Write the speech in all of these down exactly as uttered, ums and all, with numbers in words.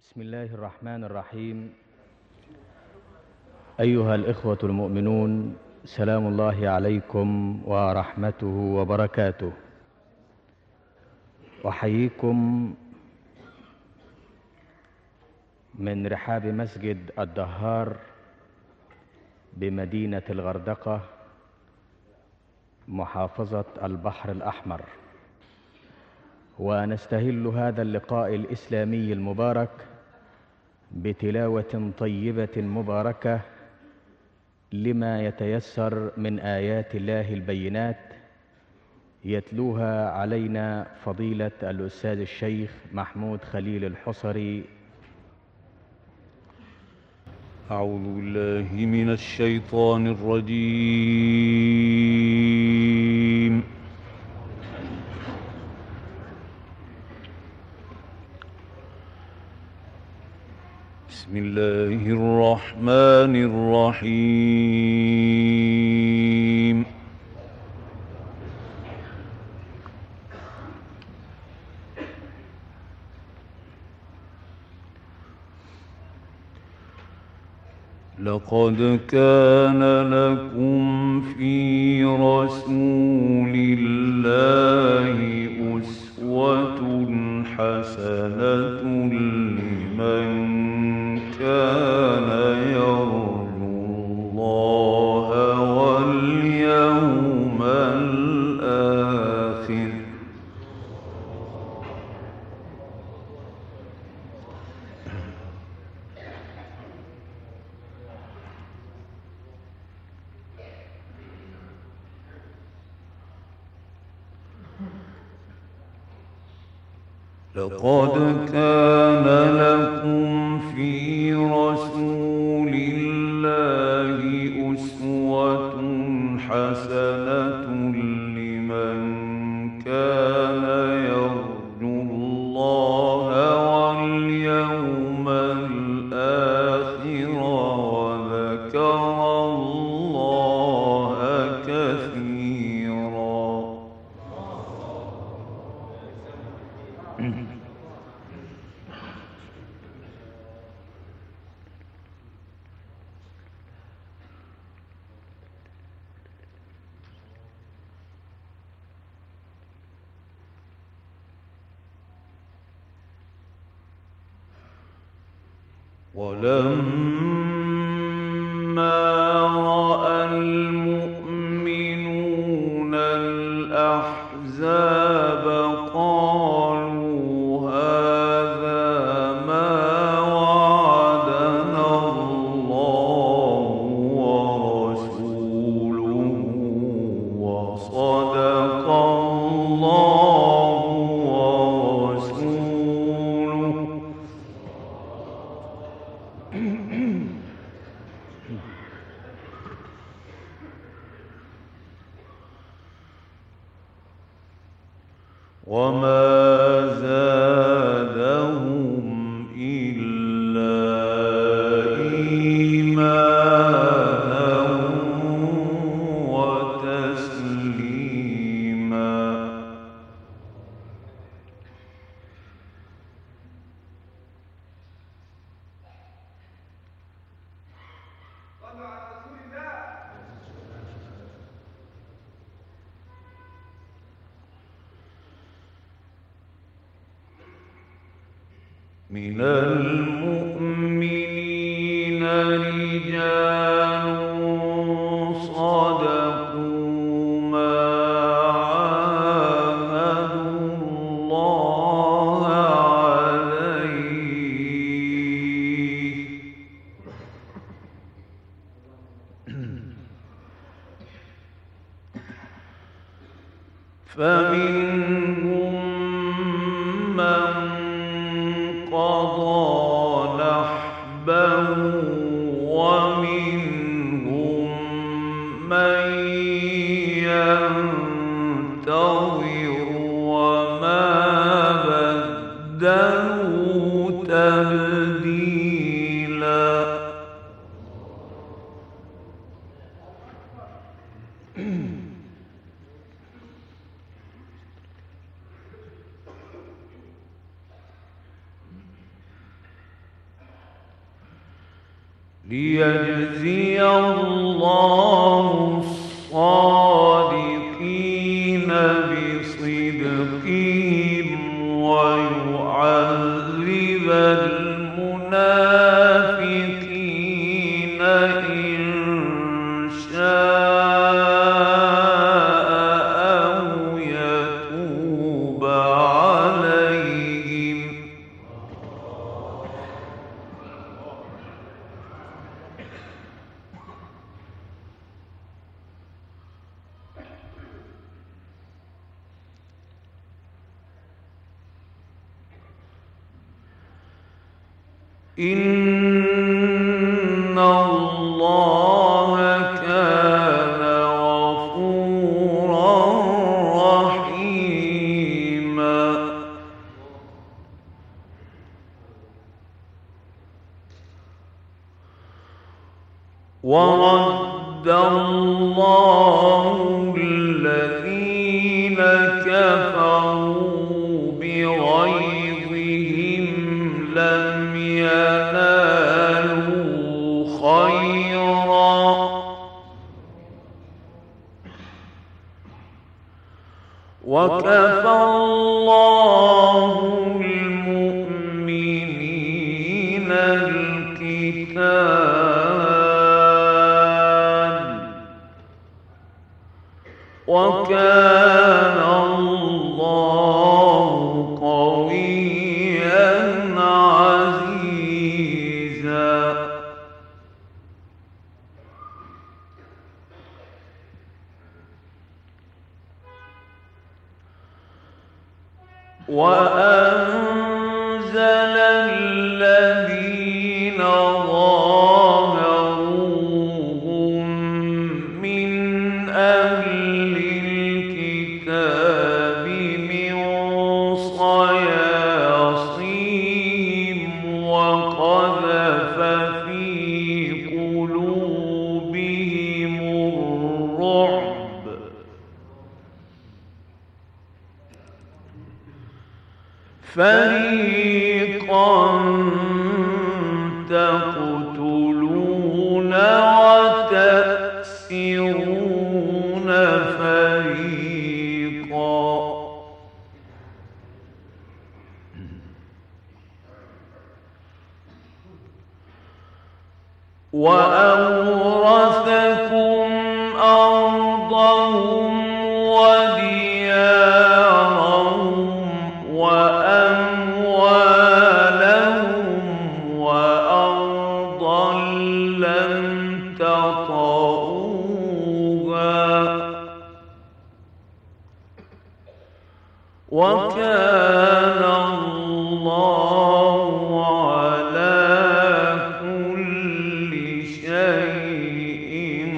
بسم الله الرحمن الرحيم. أيها الإخوة المؤمنون، سلام الله عليكم ورحمته وبركاته. أحييكم من رحاب مسجد الدهار بمدينة الغردقة محافظة البحر الأحمر، ونستهل هذا اللقاء الإسلامي المبارك بتلاوة طيبة مباركة لما يتيسر من آيات الله البينات، يتلوها علينا فضيلة الأستاذ الشيخ محمود خليل الحصري. أعوذ بالله من الشيطان الرجيم. بسم الله الرحمن الرحيم. لقد كان لكم في رسول الله أسوة حسنة لمن كان يرجو الله واليوم الآخر. لقد كان لكم في رسول الله أسوة حسنة لمن كان يرجو الله واليوم الآخر وذكر الله كثيرا. ولما رأى المؤمنون الأحزاب قالوا هذا ما وعدنا الله ورسوله وصدق الله ورسوله. وما زادهم إلا إيمانا وتسليما. من المؤمنين رجال صدقوا ما عاهدوا الله عليه، فمنهم من قضى نحبه ومنهم من ينتظر وما بدلوا تبديلا. ليجزي الله الصادقين بصدقهم ويعذب المنافقين إن شاء أو يتوب عليهم. إن الله كان غفورا رحيما. ورد الله الذين كفروا بغيظهم لم ينالوا خيرا وكفى الله المؤمنين القتال وكان الله قويا عزيزا. وأنزل الذين ظاهروهم من أهل الكتاب من صياصيهم وقذف في قلوبهم الرعب فريقا تقتلون وتأسرون فريقا. وأورثكم أرضهم وديارهم وأموالهم وأرضا لم تطئوها وكان الله على كل شيء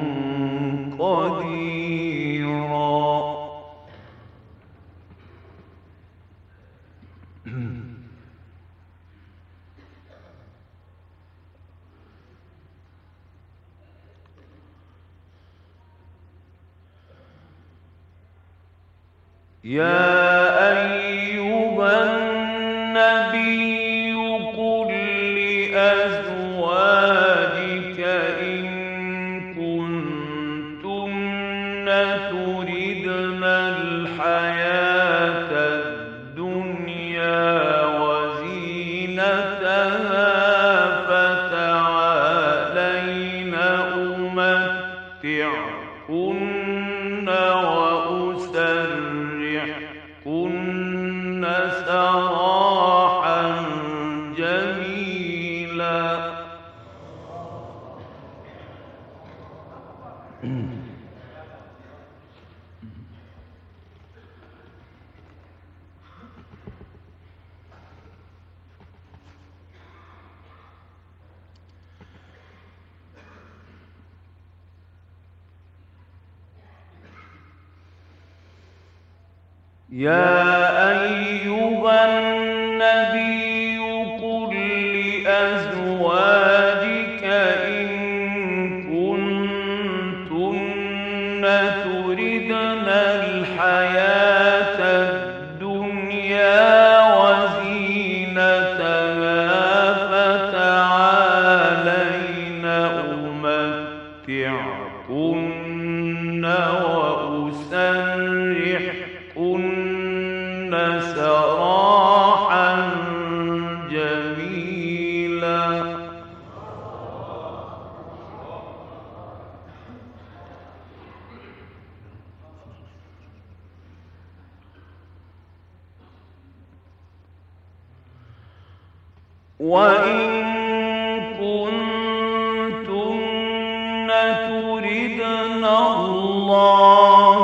قديرا. يا أيها النبي قل لأزواجك إن كنتن تردن الحياة الدنيا وزينتها فتعالين أمتعكن وأسرحكن سراحا جميلا. يا أيها النبي قل لأزواجك إن كنتن تردن الحياة الدنيا وزينتها فتعالين وإن كنتن تردن الله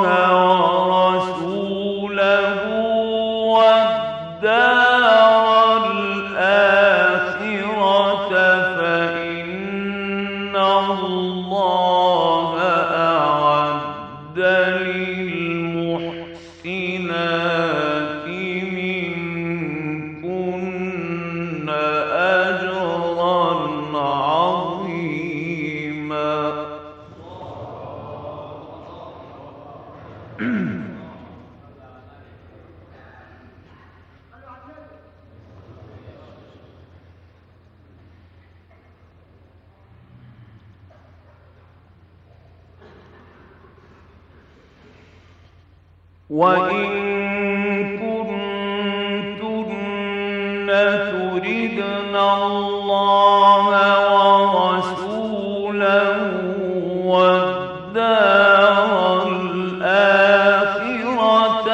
ورسوله والدار الآخرة فإن الله أعد للمحسنات منكن أجرا عظيما. وإن كنتن تردن الله ورسوله والدار الآخرة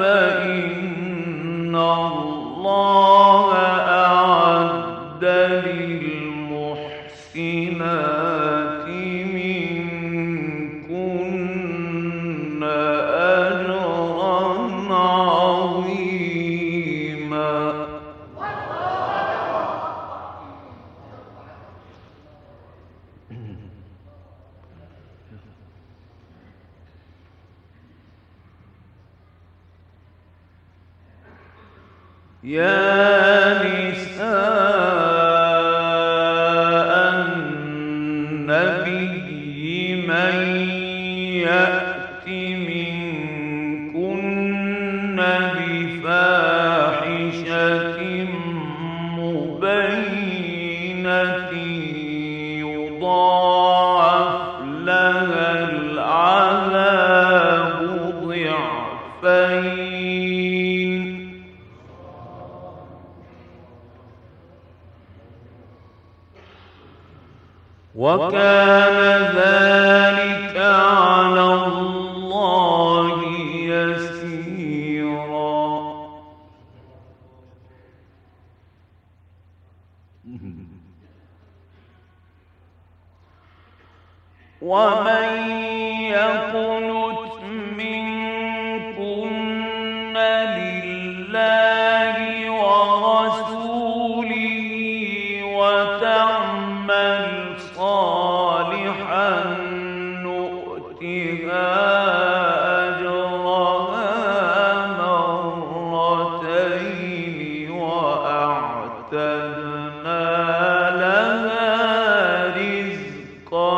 فإن الله أعد للمحسنات منكن أجرا عظيما. يا نساء النبي من يأت منكن بفاحشة مبينة يضاعف لها العذاب ضعفين وكان ذلك على الله يسيرا. ومن يقنت منكن لله ورسوله وتعمل صالحا نؤتها أجرها مرتين وأعتدنا لها رزقا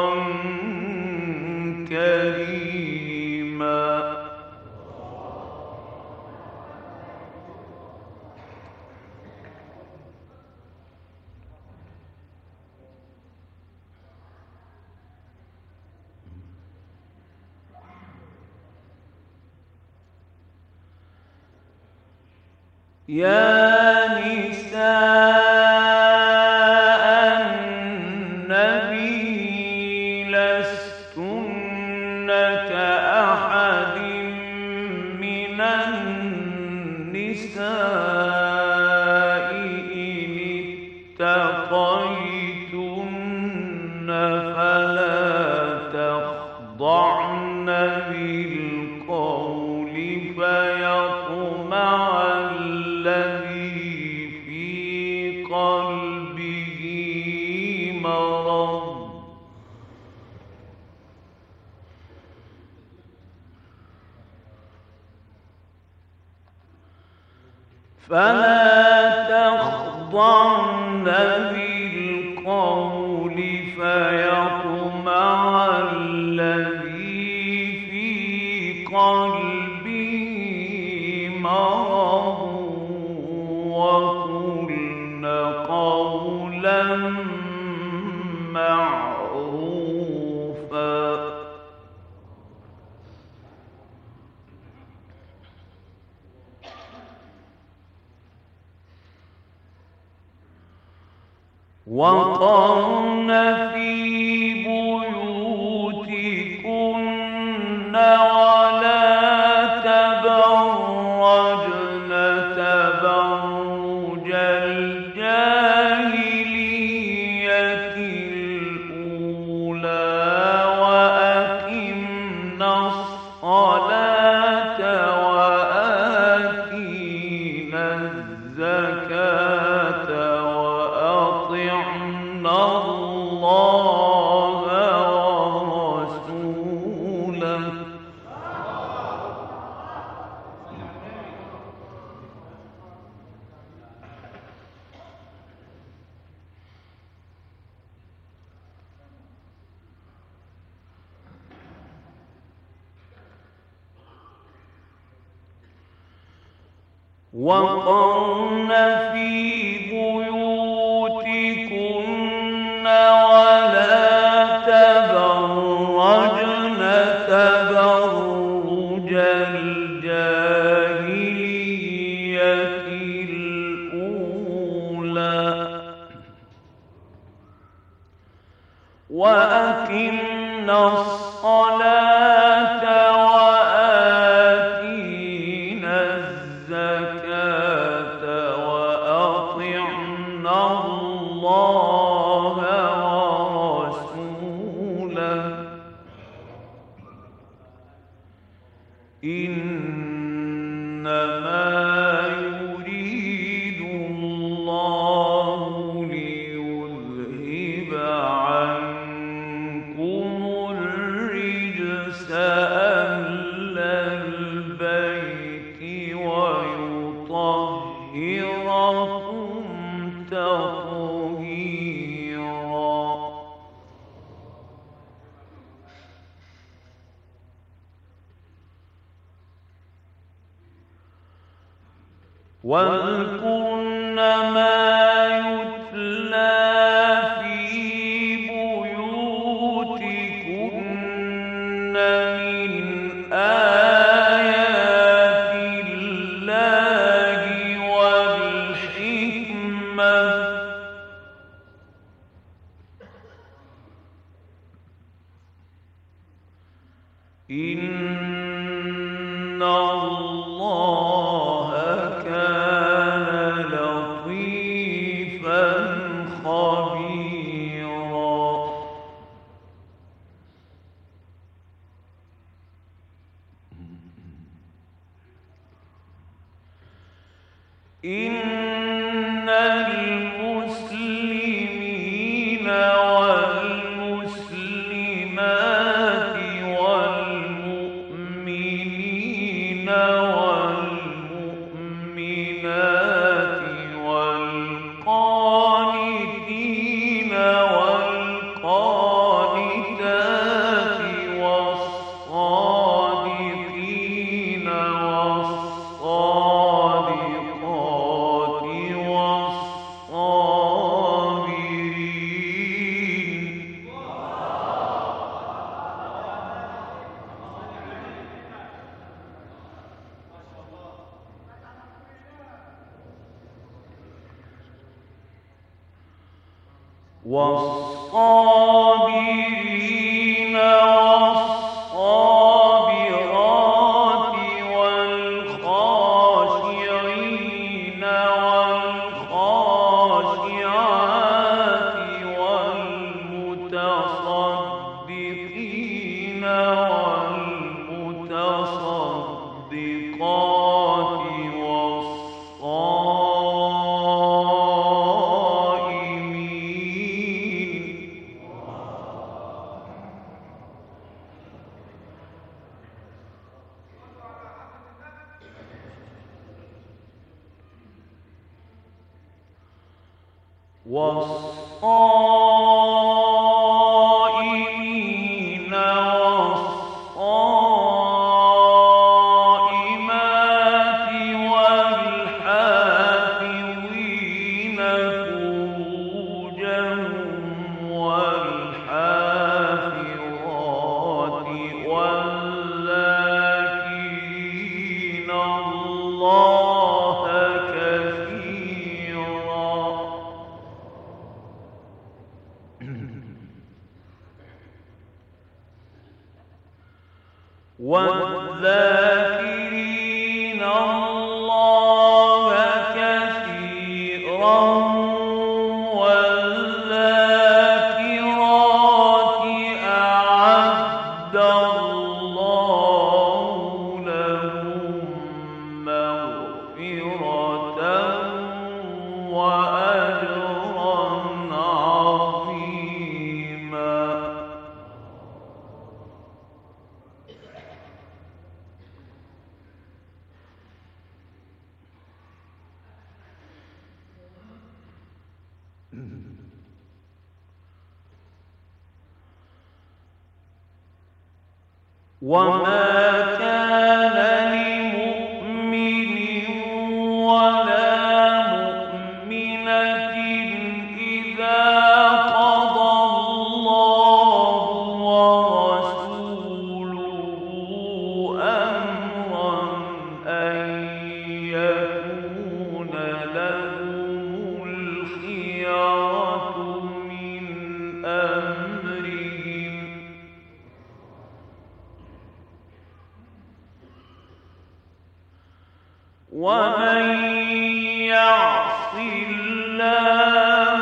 كريما. يا نساء النبي لستن كأحد من النساء إن اتقيتن فلا تخضعن بالقول فيطمع الذي في قلبه مرض فلا تخضعن بالقول فيطمع الذي في قلبه مرض وقلن قولا معروفا. وقرن في بيوتكن ولا تبرجن تبرج الجاهلية الله ورسوله وقرن في بيوتكن ولا تبرجن تبرج الجاهلية الأولى وأقمنا الصلاة وآتينا الزكاة وأطعنا الله ورسوله إنما يريد الله ليذهب عنكم الرجس أهل البيت ويطهركم تطهيرا واذكرن ما يتلى في بيوتكن من آيات الله والحكمة إن الله كان لطيفا خبيرا إن المسلمين والمسلمات والمؤمنين والمؤمنات والقانتين والقانتات والصادقين والصادقات والصابرين والصابرين والصابرات والخاشعين والخاشعات والمتصدقين والمتصدقات والصائمين والصائمات والحافظين فروجهم والحافظات والذاكرين الله كثيرا والذاكرين الله كثيرا والذاكرات أعد الله لهم مغفرة وأجرا عظيما وما كان لمؤمن ولا مؤمنة إذا قضى الله ورسوله أمرا أن يكون لهم الخيرة من أمرهم ومن يعص الله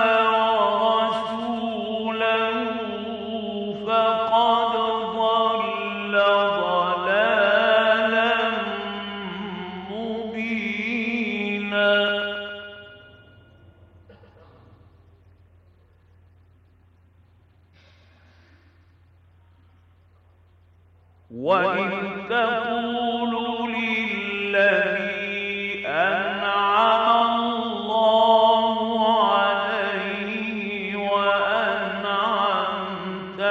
ورسوله فقد ضل ضلالا مبينا. وإذ تقول للذي أنعم الله عليه وأنعمت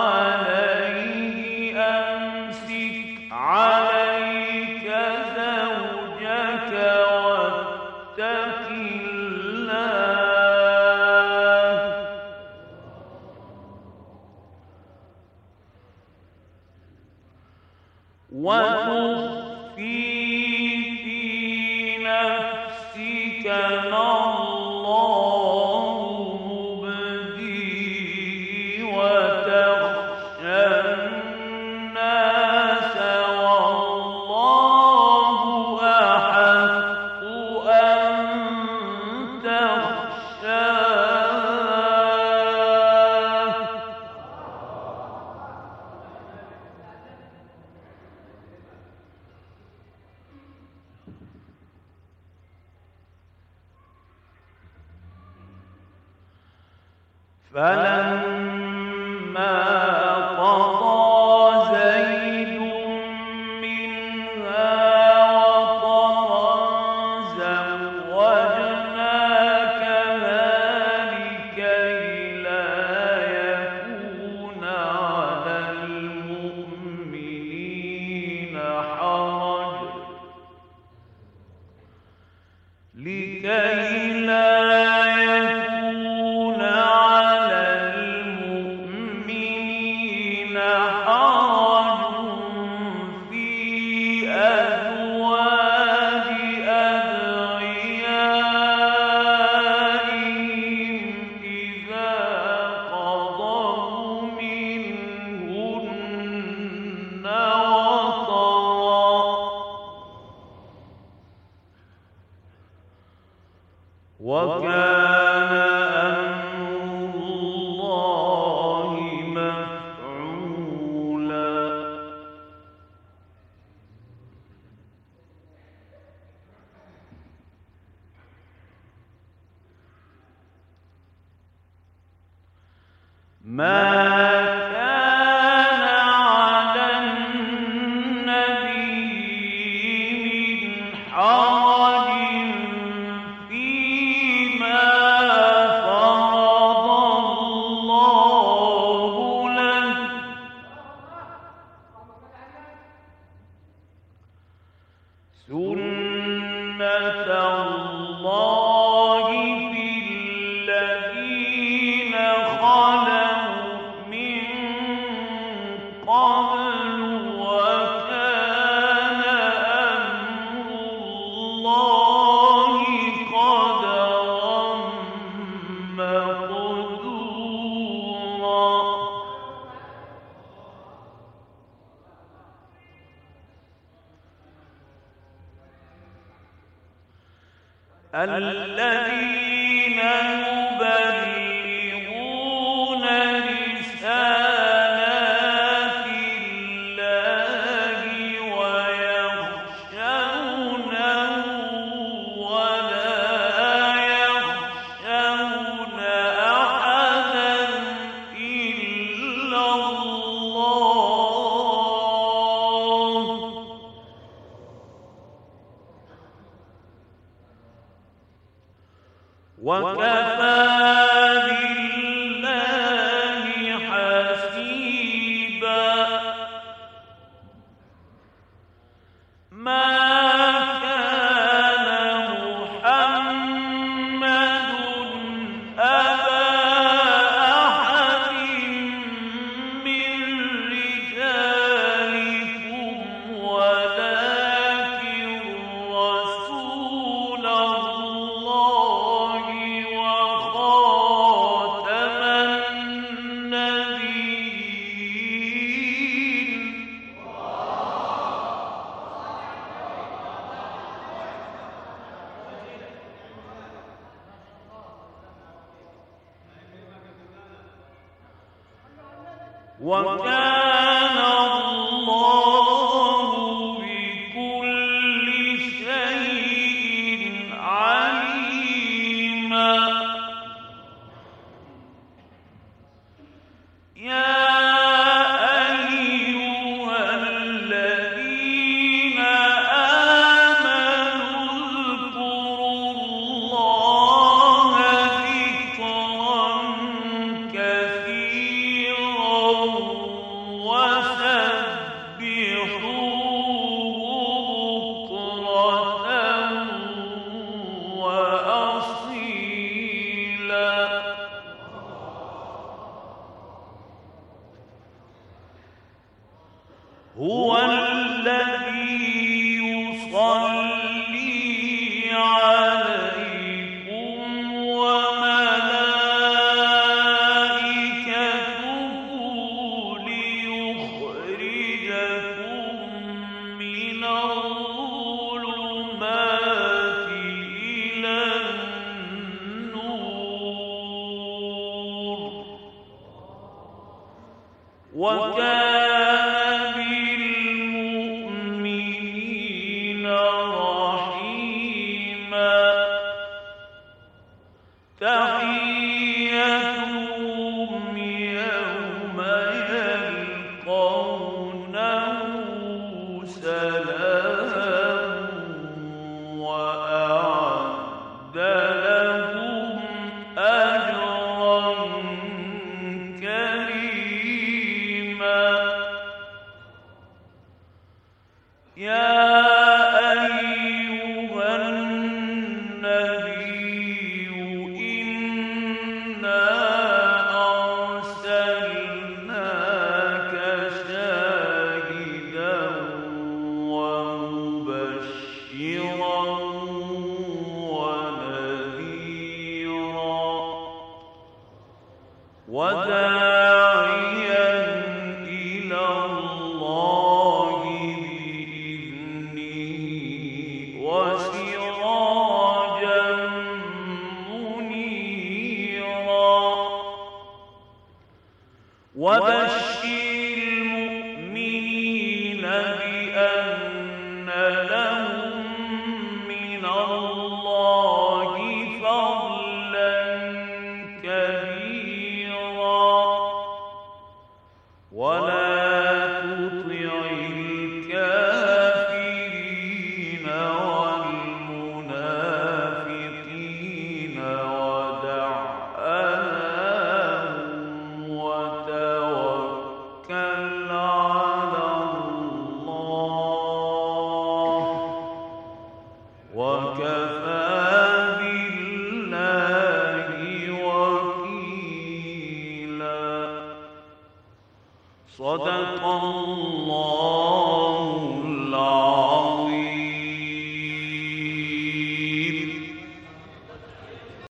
عليه أمسك عليك زوجك واتق الله وتخفي في نفسك ما الله مبديه وتخشى الناس والله أحق أن تخشاه. فلما قضى زيد منها وطرا زوجناكها لكي لا يكون على المؤمنين حرج لكي لا يكون على المؤمنين حرج في أزواج أدعيائهم إذا قضوا منهن وطرا وكان أمر الله مفعولا. ما كان على النبي من حرج فيما فرض الله له سنة الله في الذين خلوا من قبل وكان أمر الله قدرا مقدورا. الذين يبلغون رسالات الله ويخشونه ولا يخشون أحدا إلا الله وكفى وكان الله بكل شيء عليما. يا أيها الذين آمنوا اذكروا الله ذكرا كثيرا وسبحوه بكرة وأصيلا. هو الذي يصلي عليكم وملائكته ليخرجكم من الظلمات إلى النور. وكان بالمؤمنين رحيما. تحيتهم يوم يلقونه سلام وأعد لهم أجرا كريما. يا أيها النبي إنا أرسلناك شاهدا ومبشرا ونذيرا وداعيا إلى الله بإذنه وسراجا منيرا. وبشر المؤمنين بأن لهم من الله فضلا كبيرا. ولا تطع الكافرين والمنافقين ودع أذاهم وتوكل على الله وكفى بالله وكيلا. صدق الله